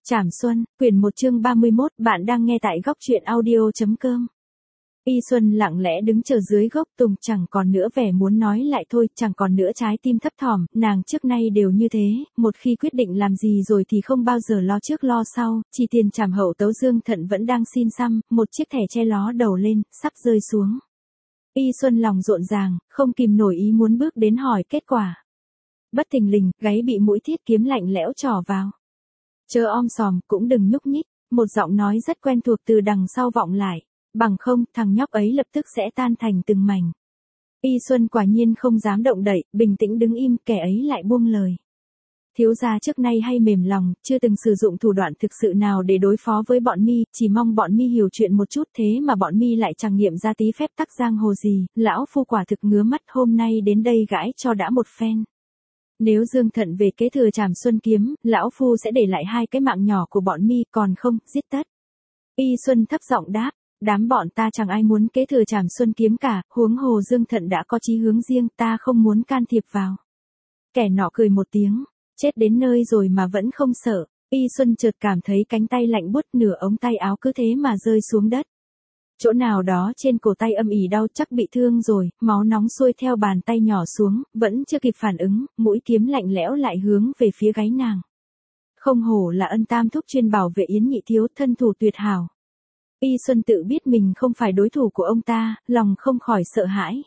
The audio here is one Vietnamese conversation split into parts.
Trảm Xuân, quyển 1 chương 31, bạn đang nghe tại góc truyện audio.com. Y Xuân lặng lẽ đứng chờ dưới gốc tùng, chẳng còn nữa vẻ muốn nói lại thôi, chẳng còn nữa trái tim thấp thỏm, nàng trước nay đều như thế, một khi quyết định làm gì rồi thì không bao giờ lo trước lo sau, chỉ tiền trảm hậu tấu Dương Thận vẫn đang xin xăm, một chiếc thẻ che ló đầu lên, sắp rơi xuống. Y Xuân lòng rộn ràng, không kìm nổi ý muốn bước đến hỏi kết quả. Bất thình lình, gáy bị mũi thiết kiếm lạnh lẽo trỏ vào. Chớ om sòm, cũng đừng nhúc nhích, một giọng nói rất quen thuộc từ đằng sau vọng lại, bằng không, thằng nhóc ấy lập tức sẽ tan thành từng mảnh. Y Xuân quả nhiên không dám động đậy, bình tĩnh đứng im, kẻ ấy lại buông lời. Thiếu gia trước nay hay mềm lòng, chưa từng sử dụng thủ đoạn thực sự nào để đối phó với bọn mi, chỉ mong bọn mi hiểu chuyện một chút, thế mà bọn mi lại chẳng nghiệm ra tí phép tắc giang hồ gì, lão phu quả thực ngứa mắt, hôm nay đến đây gãi cho đã một phen. Nếu Dương Thận về kế thừa Trảm Xuân kiếm, lão phu sẽ để lại 2 cái mạng nhỏ của bọn mi, còn không, giết tất. Y Xuân thấp giọng đáp, đám bọn ta chẳng ai muốn kế thừa Trảm Xuân kiếm cả, huống hồ Dương Thận đã có chí hướng riêng, ta không muốn can thiệp vào. Kẻ nọ cười một tiếng, chết đến nơi rồi mà vẫn không sợ. Y Xuân chợt cảm thấy cánh tay lạnh buốt, nửa ống tay áo cứ thế mà rơi xuống đất. Chỗ nào đó trên cổ tay âm ỉ đau, chắc bị thương rồi, máu nóng xuôi theo bàn tay nhỏ xuống, vẫn chưa kịp phản ứng, mũi kiếm lạnh lẽo lại hướng về phía gáy nàng. Không hổ là Ân Tam thúc chuyên bảo vệ Yến nhị thiếu, thân thủ tuyệt hảo. Y Xuân tự biết mình không phải đối thủ của ông ta, lòng không khỏi sợ hãi.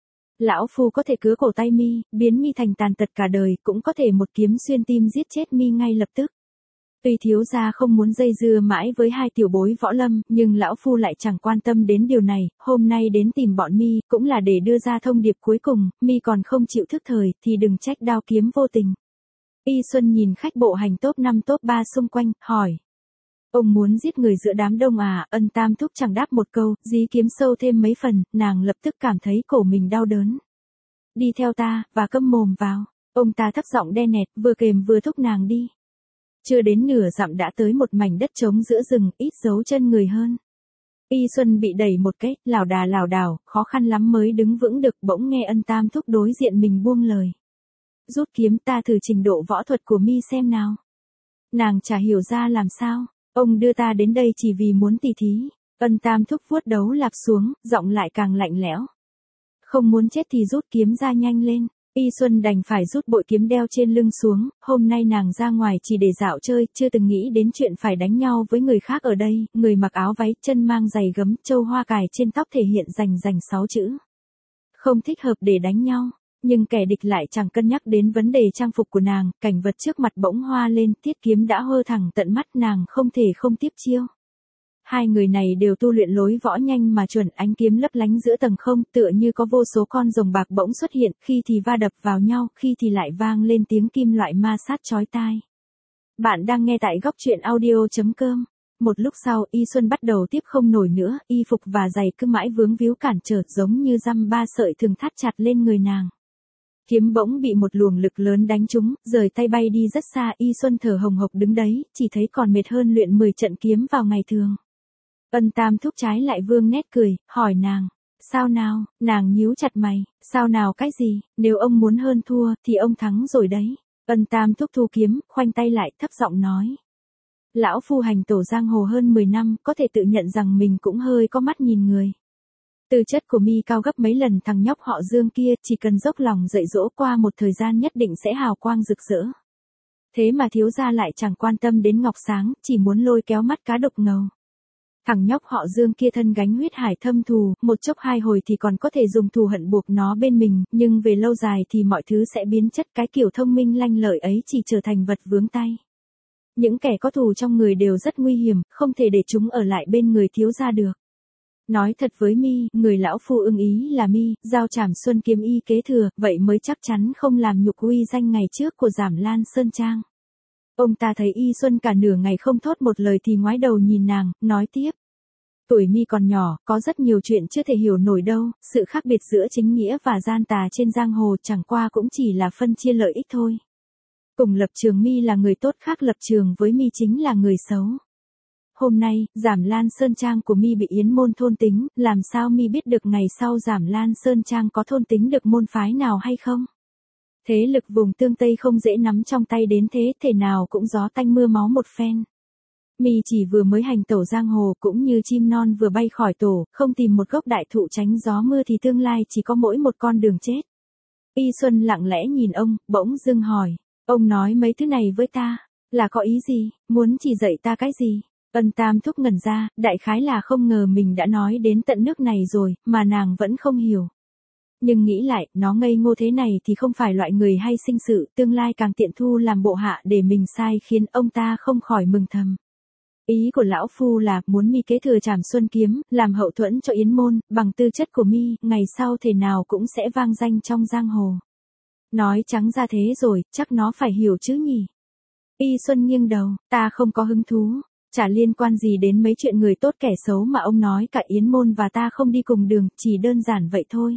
Lão phu có thể cứa cổ tay mi, biến mi thành tàn tật cả đời, cũng có thể một kiếm xuyên tim giết chết mi ngay lập tức. Tuy thiếu gia không muốn dây dưa mãi với 2 tiểu bối võ lâm, nhưng lão phu lại chẳng quan tâm đến điều này, hôm nay đến tìm bọn mi, cũng là để đưa ra thông điệp cuối cùng, mi còn không chịu thức thời, thì đừng trách đao kiếm vô tình. Y Xuân nhìn khách bộ hành top 5 top 3 xung quanh, hỏi. Ông muốn giết người giữa đám đông à? Ân Tam thúc chẳng đáp một câu, dí kiếm sâu thêm mấy phần, nàng lập tức cảm thấy cổ mình đau đớn. Đi theo ta, và câm mồm vào. Ông ta thấp giọng đe nẹt, vừa kềm vừa thúc nàng đi. Chưa đến nửa dặm đã tới một mảnh đất trống giữa rừng, ít dấu chân người hơn. Y Xuân bị đẩy một cái, lảo đảo, khó khăn lắm mới đứng vững được, bỗng nghe Ân Tam thúc đối diện mình buông lời. Rút kiếm, ta thử trình độ võ thuật của mi xem nào. Nàng chả hiểu ra làm sao, ông đưa ta đến đây chỉ vì muốn tỉ thí. Ân Tam thúc vuốt đấu lạp xuống, giọng lại càng lạnh lẽo. Không muốn chết thì rút kiếm ra nhanh lên. Y Xuân đành phải rút bội kiếm đeo trên lưng xuống, hôm nay nàng ra ngoài chỉ để dạo chơi, chưa từng nghĩ đến chuyện phải đánh nhau với người khác ở đây, người mặc áo váy, chân mang giày gấm, châu hoa cài trên tóc thể hiện rành 6 chữ. Không thích hợp để đánh nhau, nhưng kẻ địch lại chẳng cân nhắc đến vấn đề trang phục của nàng, cảnh vật trước mặt bỗng hoa lên, tiết kiếm đã hơ thẳng tận mắt, nàng không thể không tiếp chiêu. 2 người này đều tu luyện lối võ nhanh mà chuẩn, ánh kiếm lấp lánh giữa tầng không, tựa như có vô số con rồng bạc bỗng xuất hiện, khi thì va đập vào nhau, khi thì lại vang lên tiếng kim loại ma sát chói tai. Bạn đang nghe tại góc truyện audio.com. Một lúc sau, Y Xuân bắt đầu tiếp không nổi nữa, y phục và giày cứ mãi vướng víu cản trở, giống như dăm 3 sợi thường thắt chặt lên người nàng. Kiếm bỗng bị một luồng lực lớn đánh trúng, rời tay bay đi rất xa, Y Xuân thở hồng hộc đứng đấy, chỉ thấy còn mệt hơn luyện 10 trận kiếm vào ngày thường. Ân Tam thúc trái lại vương nét cười, hỏi nàng, sao nào? Nàng nhíu chặt mày, sao nào cái gì, nếu ông muốn hơn thua, thì ông thắng rồi đấy. Ân Tam thúc thu kiếm, khoanh tay lại, thấp giọng nói. Lão phu hành tổ giang hồ hơn 10 năm, có thể tự nhận rằng mình cũng hơi có mắt nhìn người. Tư chất của mi cao gấp mấy lần thằng nhóc họ Dương kia, chỉ cần dốc lòng dạy dỗ qua một thời gian nhất định sẽ hào quang rực rỡ. Thế mà thiếu gia lại chẳng quan tâm đến ngọc sáng, chỉ muốn lôi kéo mắt cá đục ngầu. Thằng nhóc họ Dương kia thân gánh huyết hải thâm thù, một chốc 2 hồi thì còn có thể dùng thù hận buộc nó bên mình, nhưng về lâu dài thì mọi thứ sẽ biến chất, cái kiểu thông minh lanh lợi ấy chỉ trở thành vật vướng tay. Những kẻ có thù trong người đều rất nguy hiểm, không thể để chúng ở lại bên người thiếu gia được. Nói thật với mi, người lão phu ưng ý là mi, giao Trảm Xuân kiếm y kế thừa, vậy mới chắc chắn không làm nhục uy danh ngày trước của Giảm Lan Sơn Trang. Ông ta thấy Y Xuân cả nửa ngày không thốt một lời thì ngoái đầu nhìn nàng, nói tiếp. Tuổi mi còn nhỏ, có rất nhiều chuyện chưa thể hiểu nổi đâu, sự khác biệt giữa chính nghĩa và gian tà trên giang hồ chẳng qua cũng chỉ là phân chia lợi ích thôi. Cùng lập trường mi là người tốt, khác lập trường với mi chính là người xấu. Hôm nay, Giảm Lan Sơn Trang của mi bị Yến môn thôn tính, làm sao mi biết được ngày sau Giảm Lan Sơn Trang có thôn tính được môn phái nào hay không? Thế lực vùng tương Tây không dễ nắm trong tay đến thế, thể nào cũng gió tanh mưa máu một phen. Mi chỉ vừa mới hành tẩu giang hồ cũng như chim non vừa bay khỏi tổ, không tìm một gốc đại thụ tránh gió mưa thì tương lai chỉ có mỗi một con đường chết. Y Xuân lặng lẽ nhìn ông, bỗng dưng hỏi, ông nói mấy thứ này với ta, là có ý gì, muốn chỉ dạy ta cái gì? Ân Tam Thúc ngẩn ra, đại khái là không ngờ mình đã nói đến tận nước này rồi, mà nàng vẫn không hiểu. Nhưng nghĩ lại, nó ngây ngô thế này thì không phải loại người hay sinh sự, tương lai càng tiện thu làm bộ hạ để mình sai khiến ông ta không khỏi mừng thầm. Ý của lão phu là muốn Mi kế thừa Trảm Xuân kiếm, làm hậu thuẫn cho Yến môn, bằng tư chất của Mi, ngày sau thể nào cũng sẽ vang danh trong giang hồ. Nói trắng ra thế rồi, chắc nó phải hiểu chứ nhỉ. Y Xuân nghiêng đầu, ta không có hứng thú, chả liên quan gì đến mấy chuyện người tốt kẻ xấu mà ông nói, cả Yến môn và ta không đi cùng đường, chỉ đơn giản vậy thôi.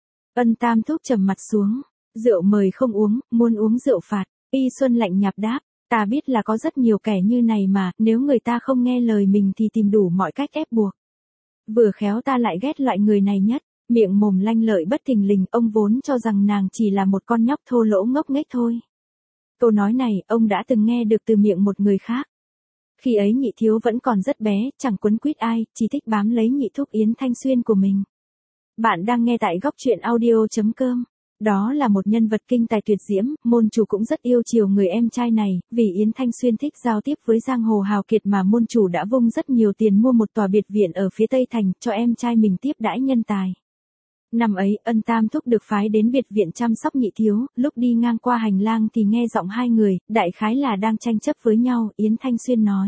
Ân Tam Thúc trầm mặt xuống, rượu mời không uống, muốn uống rượu phạt. Y Xuân lạnh nhạt đáp, ta biết là có rất nhiều kẻ như này mà, nếu người ta không nghe lời mình thì tìm đủ mọi cách ép buộc. Vừa khéo ta lại ghét loại người này nhất, miệng mồm lanh lợi bất thình lình, ông vốn cho rằng nàng chỉ là một con nhóc thô lỗ ngốc nghếch thôi. Câu nói này, ông đã từng nghe được từ miệng một người khác. Khi ấy Nhị Thiếu vẫn còn rất bé, chẳng quấn quýt ai, chỉ thích bám lấy Nhị Thúc Yến Thanh Xuyên của mình. Bạn đang nghe tại góc truyện audio.com. Đó là một nhân vật kinh tài tuyệt diễm, môn chủ cũng rất yêu chiều người em trai này, vì Yến Thanh Xuyên thích giao tiếp với giang hồ hào kiệt mà môn chủ đã vung rất nhiều tiền mua một tòa biệt viện ở phía Tây Thành cho em trai mình tiếp đãi nhân tài. Năm ấy, Ân Tam Thúc được phái đến biệt viện chăm sóc Nhị Thiếu, lúc đi ngang qua hành lang thì nghe giọng hai người, đại khái là đang tranh chấp với nhau, Yến Thanh Xuyên nói.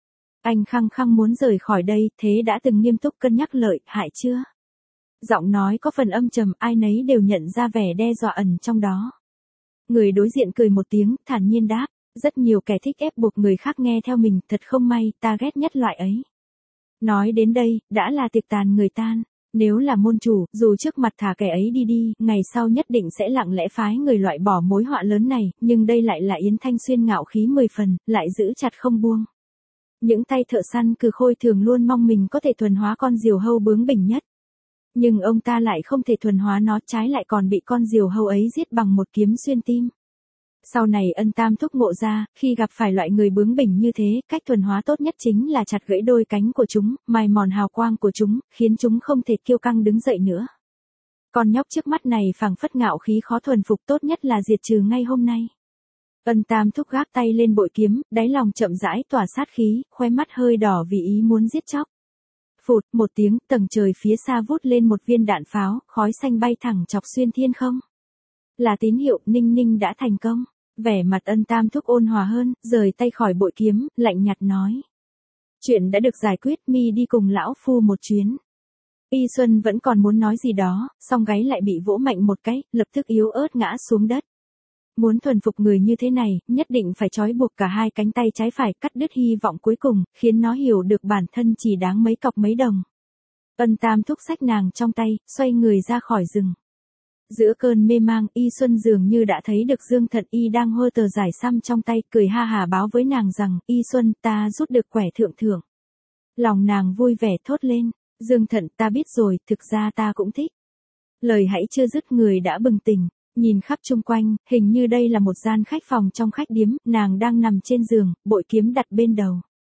Anh khăng khăng muốn rời khỏi đây, thế đã từng nghiêm túc cân nhắc lợi, hại chưa? Giọng nói có phần âm trầm, ai nấy đều nhận ra vẻ đe dọa ẩn trong đó. Người đối diện cười một tiếng, thản nhiên đáp, rất nhiều kẻ thích ép buộc người khác nghe theo mình, thật không may, ta ghét nhất loại ấy. Nói đến đây, đã là tiệc tàn người tan. Nếu là môn chủ, dù trước mặt thả kẻ ấy đi đi, ngày sau nhất định sẽ lặng lẽ phái người loại bỏ mối họa lớn này, nhưng đây lại là Yến Thanh Xuyên ngạo khí 10 phần, lại giữ chặt không buông. Những tay thợ săn cừ khôi thường luôn mong mình có thể thuần hóa con diều hâu bướng bỉnh nhất. Nhưng ông ta lại không thể thuần hóa nó, trái lại còn bị con diều hâu ấy giết bằng một kiếm xuyên tim. Sau này Ân Tam Thúc ngộ ra, khi gặp phải loại người bướng bỉnh như thế, cách thuần hóa tốt nhất chính là chặt gãy đôi cánh của chúng, mài mòn hào quang của chúng, khiến chúng không thể kiêu căng đứng dậy nữa. Con nhóc trước mắt này phảng phất ngạo khí khó thuần phục, tốt nhất là diệt trừ ngay hôm nay. Ân Tam Thúc gác tay lên bội kiếm, đáy lòng chậm rãi tỏa sát khí, khóe mắt hơi đỏ vì ý muốn giết chóc. Phụt, một tiếng, tầng trời phía xa vút lên một viên đạn pháo, khói xanh bay thẳng chọc xuyên thiên không. Là tín hiệu, Ninh Ninh đã thành công. Vẻ mặt Ân Tam Thúc ôn hòa hơn, rời tay khỏi bội kiếm, lạnh nhạt nói. Chuyện đã được giải quyết, Mi đi cùng lão phu một chuyến. Y Xuân vẫn còn muốn nói gì đó, song gáy lại bị vỗ mạnh một cái, lập tức yếu ớt ngã xuống đất. Muốn thuần phục người như thế này, nhất định phải trói buộc cả hai cánh tay trái phải, cắt đứt hy vọng cuối cùng, khiến nó hiểu được bản thân chỉ đáng mấy cọc mấy đồng. Ân Tam Thúc xách nàng trong tay, xoay người ra khỏi rừng. Giữa cơn mê mang, Y Xuân dường như đã thấy được Dương Thận Y đang hơ tờ giải xăm trong tay, cười ha hà báo với nàng rằng, Y Xuân, ta rút được quẻ thượng thưởng. Lòng nàng vui vẻ thốt lên, Dương Thận, ta biết rồi, thực ra ta cũng thích. Lời hãy chưa dứt người đã bừng tỉnh, nhìn khắp chung quanh, hình như đây là một gian khách phòng trong khách điếm, nàng đang nằm trên giường, bội kiếm đặt bên đầu.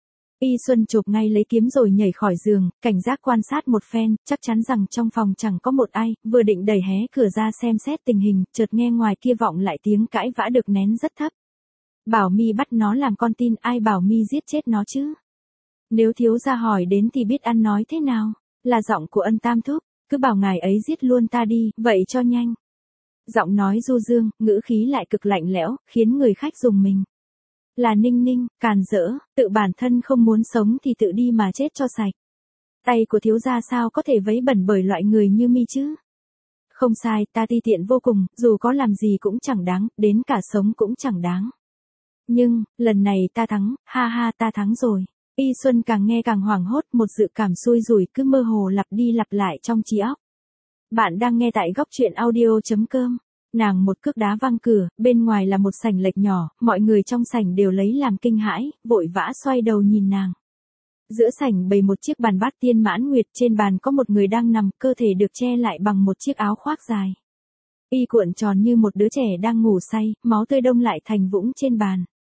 Y Xuân chộp ngay lấy kiếm rồi nhảy khỏi giường, cảnh giác quan sát một phen, chắc chắn rằng trong phòng chẳng có một ai, vừa định đẩy hé cửa ra xem xét tình hình, chợt nghe ngoài kia vọng lại tiếng cãi vã được nén rất thấp. Bảo Mi bắt nó làm con tin, ai bảo Mi giết chết nó chứ? Nếu thiếu gia hỏi đến thì biết ăn nói thế nào? Là giọng của Ân Tam Thúc, cứ bảo ngài ấy giết luôn ta đi, vậy cho nhanh. Giọng nói du dương, ngữ khí lại cực lạnh lẽo, khiến người khách rùng mình. Là Ninh Ninh, càn rỡ, tự bản thân không muốn sống thì tự đi mà chết cho sạch. Tay của thiếu gia sao có thể vấy bẩn bởi loại người như Mi chứ? Không sai, ta ti tiện vô cùng, dù có làm gì cũng chẳng đáng, đến cả sống cũng chẳng đáng. Nhưng, lần này ta thắng, ha ha ta thắng rồi. Y Xuân càng nghe càng hoảng hốt, một dự cảm xui rủi cứ mơ hồ lặp đi lặp lại trong trí óc. Bạn đang nghe tại góc truyện audio.com. Nàng một cước đá văng cửa, bên ngoài là một sảnh lệch nhỏ, mọi người trong sảnh đều lấy làm kinh hãi, vội vã xoay đầu nhìn nàng. Giữa sảnh bày một chiếc bàn bát tiên mãn nguyệt, trên bàn có một người đang nằm, cơ thể được che lại bằng một chiếc áo khoác dài. Y cuộn tròn như một đứa trẻ đang ngủ say, máu tươi đông lại thành vũng trên bàn.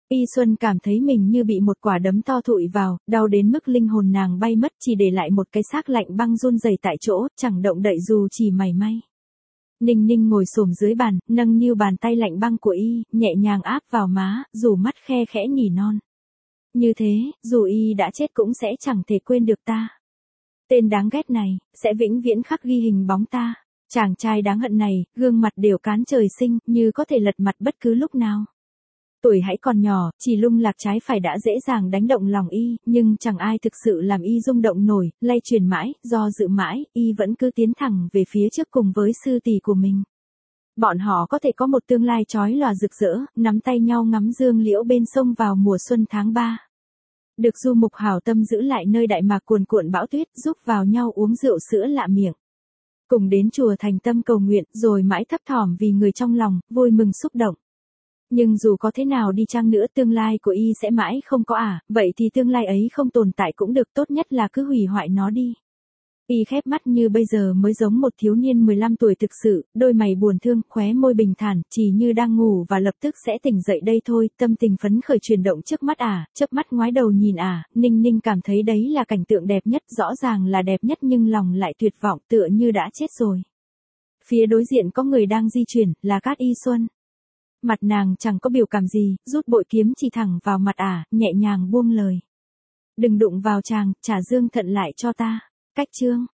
Y Xuân cảm thấy mình như bị một quả đấm to thụi vào, đau đến mức linh hồn nàng bay mất, chỉ để lại một cái xác lạnh băng run rẩy tại chỗ, chẳng động đậy dù chỉ mảy may. Ninh Ninh ngồi xổm dưới bàn, nâng niu bàn tay lạnh băng của y, nhẹ nhàng áp vào má, dù mắt khe khẽ nỉ non. Như thế, dù y đã chết cũng sẽ chẳng thể quên được ta. Tên đáng ghét này, sẽ vĩnh viễn khắc ghi hình bóng ta. Chàng trai đáng hận này, gương mặt đều cán trời sinh, như có thể lật mặt bất cứ lúc nào. Tuổi hãy còn nhỏ, chỉ lung lạc trái phải đã dễ dàng đánh động lòng y, nhưng chẳng ai thực sự làm y rung động nổi, lay truyền mãi, do dự mãi, y vẫn cứ tiến thẳng về phía trước cùng với sư tỷ của mình. Bọn họ có thể có một tương lai chói lòa rực rỡ, nắm tay nhau ngắm dương liễu bên sông vào mùa xuân tháng 3. Được Du Mục hảo tâm giữ lại nơi Đại Mạc cuồn cuộn bão tuyết, giúp vào nhau uống rượu sữa lạ miệng. Cùng đến chùa thành tâm cầu nguyện, rồi mãi thấp thỏm vì người trong lòng, vui mừng xúc động. Nhưng dù có thế nào đi chăng nữa tương lai của y sẽ mãi không có vậy thì tương lai ấy không tồn tại cũng được, tốt nhất là cứ hủy hoại nó đi. Y khép mắt như bây giờ mới giống một thiếu niên 15 tuổi thực sự, đôi mày buồn thương, khóe môi bình thản, chỉ như đang ngủ và lập tức sẽ tỉnh dậy đây thôi, tâm tình phấn khởi chuyển động trước mắt chớp mắt ngoái đầu nhìn Ninh Ninh cảm thấy đấy là cảnh tượng đẹp nhất, rõ ràng là đẹp nhất nhưng lòng lại tuyệt vọng tựa như đã chết rồi. Phía đối diện có người đang di chuyển, là Cát Y Xuân. Mặt nàng chẳng có biểu cảm gì, rút bội kiếm chỉ thẳng vào mặt nhẹ nhàng buông lời. Đừng đụng vào chàng, trả dương thận lại cho ta. Cách chương